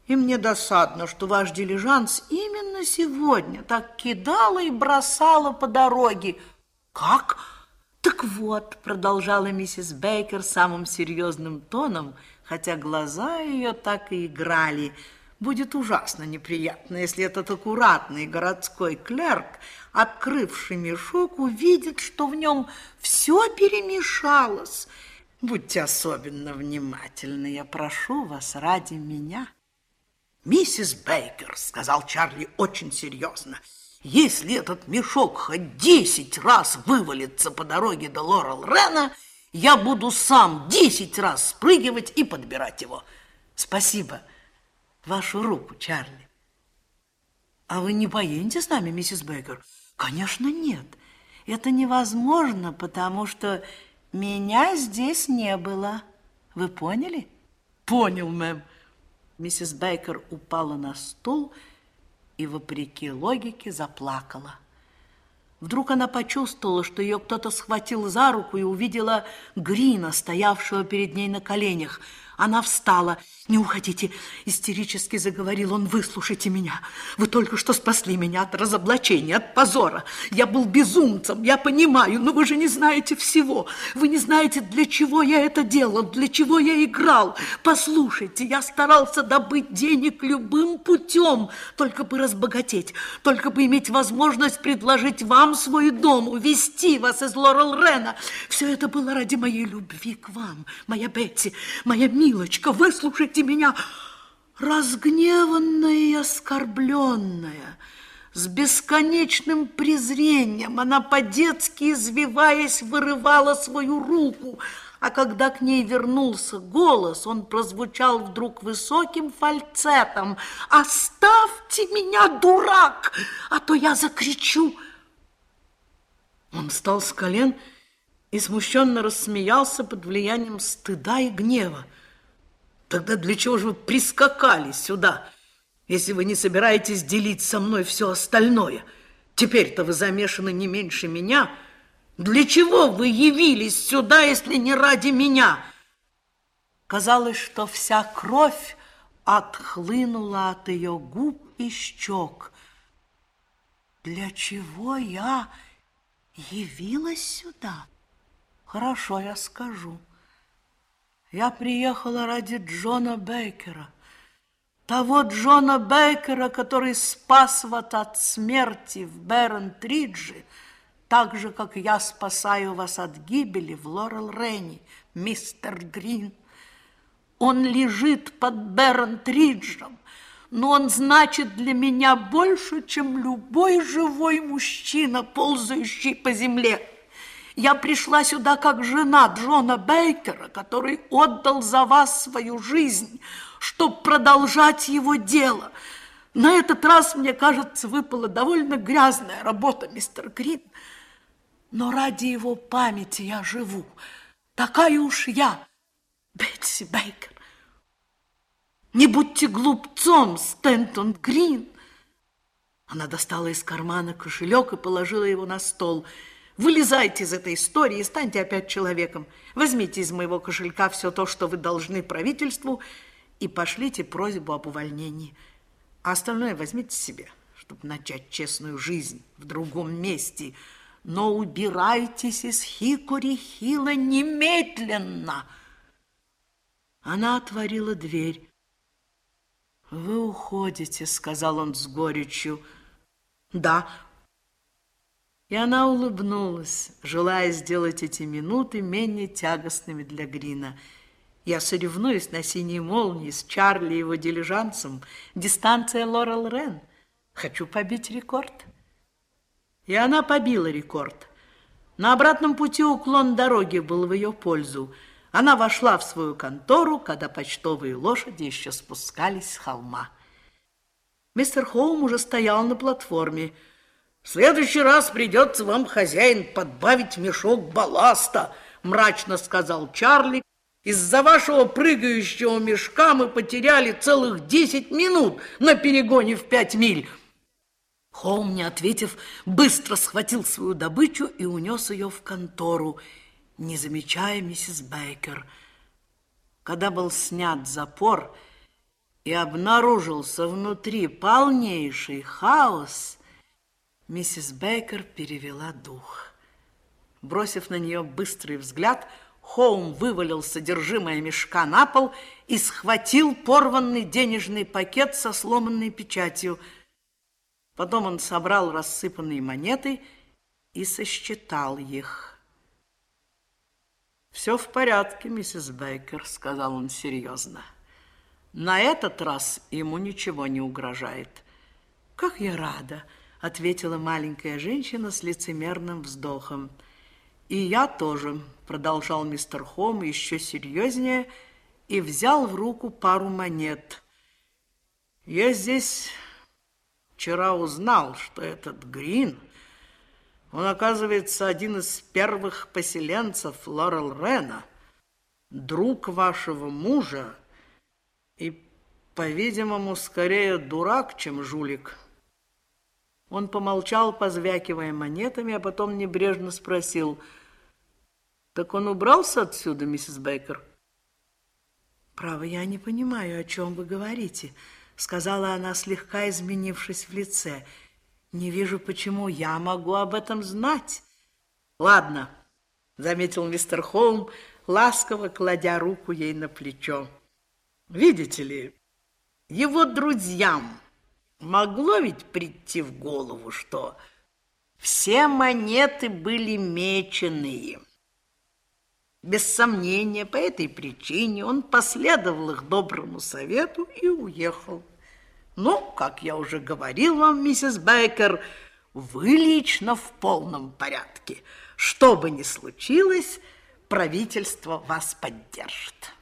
И мне досадно, что ваш дилижанс именно сегодня так кидало и бросало по дороге. Как? Так вот, продолжала миссис Бейкер самым серьезным тоном, хотя глаза ее так и играли. Будет ужасно неприятно, если этот аккуратный городской клерк, открывший мешок, увидит, что в нем все перемешалось. Будьте особенно внимательны, я прошу вас ради меня. Миссис Бейкер, сказал Чарли очень серьезно, если этот мешок хоть 10 раз вывалится по дороге до Лорел-Рена, я буду сам 10 раз спрыгивать и подбирать его. Спасибо. Вашу руку, Чарли. А вы не поедете с нами, миссис Бейкер? Конечно, нет. Это невозможно, потому что меня здесь не было. Вы поняли? Понял, мэм. Миссис Бейкер упала на стул и, вопреки логике, заплакала. Вдруг она почувствовала, что ее кто-то схватил за руку и увидела Грина, стоявшего перед ней на коленях. Она встала. «Не уходите!» – истерически заговорил он. «Выслушайте меня. Вы только что спасли меня от разоблачения, от позора. Я был безумцем, я понимаю, но вы же не знаете всего. Вы не знаете, для чего я это делал, для чего я играл. Послушайте, я старался добыть денег любым путем, только бы разбогатеть, только бы иметь возможность предложить вам свой дом, увезти вас из Лорел-Рена. Все это было ради моей любви к вам, моя Бетти, моя милочка, выслушайте меня». Разгневанная и оскорбленная, с бесконечным презрением, она по-детски, извиваясь, вырывала свою руку, а когда к ней вернулся голос, он прозвучал вдруг высоким фальцетом: «Оставьте меня, дурак, а то я закричу». Он встал с колен и смущенно рассмеялся под влиянием стыда и гнева. «Тогда для чего же вы прискакали сюда, если вы не собираетесь делить со мной все остальное? Теперь-то вы замешаны не меньше меня. Для чего вы явились сюда, если не ради меня?» Казалось, что вся кровь отхлынула от ее губ и щек. «Для чего я явилась сюда? Хорошо, я скажу. Я приехала ради Джона Бейкера, того Джона Бейкера, который спас вас от смерти в Берент-Ридже, так же, как я спасаю вас от гибели в Лорел-Рене, мистер Грин. Он лежит под Берент-Риджем, но он значит для меня больше, чем любой живой мужчина, ползающий по земле. Я пришла сюда как жена Джона Бейкера, который отдал за вас свою жизнь, чтобы продолжать его дело. На этот раз, мне кажется, выпала довольно грязная работа, мистер Грин. Но ради его памяти я живу. Такая уж я, Бетси Бейкер. Не будьте глупцом, Стентон Грин. Она достала из кармана кошелек и положила его на стол. Вылезайте из этой истории и станьте опять человеком. Возьмите из моего кошелька все то, что вы должны правительству, и пошлите просьбу об увольнении. А остальное возьмите себе, чтобы начать честную жизнь в другом месте. Но убирайтесь из Хикори-Хилла немедленно. Она отворила дверь. «Вы уходите», — сказал он с горечью. «Да». И она улыбнулась, желая сделать эти минуты менее тягостными для Грина. «Я соревнуюсь на синей молнии с Чарли и его дилижансом. Дистанция Лорел-Рен. Хочу побить рекорд». И она побила рекорд. На обратном пути уклон дороги был в ее пользу. Она вошла в свою контору, когда почтовые лошади еще спускались с холма. Мистер Хоум уже стоял на платформе. «В следующий раз придется вам, хозяин, подбавить мешок балласта», мрачно сказал Чарли. «Из-за вашего прыгающего мешка мы потеряли целых 10 минут на перегоне в 5 миль». Хоум, не ответив, быстро схватил свою добычу и унес ее в контору, не замечая миссис Бейкер. Когда был снят запор, и обнаружился внутри полнейший хаос, миссис Бейкер перевела дух. Бросив на нее быстрый взгляд, Хоум вывалил содержимое мешка на пол и схватил порванный денежный пакет со сломанной печатью. Потом он собрал рассыпанные монеты и сосчитал их. «Все в порядке, миссис Бейкер», — сказал он серьезно. «На этот раз ему ничего не угрожает». «Как я рада», — ответила маленькая женщина с лицемерным вздохом. «И я тоже», — продолжал мистер Хоум еще серьезнее и взял в руку пару монет. «Я здесь вчера узнал, что этот Грин, он, оказывается, один из первых поселенцев Лорел-Рена, друг вашего мужа и, по-видимому, скорее дурак, чем жулик». Он помолчал, позвякивая монетами, а потом небрежно спросил: «Так он убрался отсюда, миссис Бейкер?» «Право, я не понимаю, о чем вы говорите», — сказала она, слегка изменившись в лице. «Не вижу, почему я могу об этом знать». «Ладно», — заметил мистер Хоум, ласково кладя руку ей на плечо. «Видите ли, его друзьям могло ведь прийти в голову, что все монеты были меченые. Без сомнения, по этой причине он последовал их доброму совету и уехал. Но, как я уже говорил вам, миссис Бейкер, вы лично в полном порядке. Что бы ни случилось, правительство вас поддержит».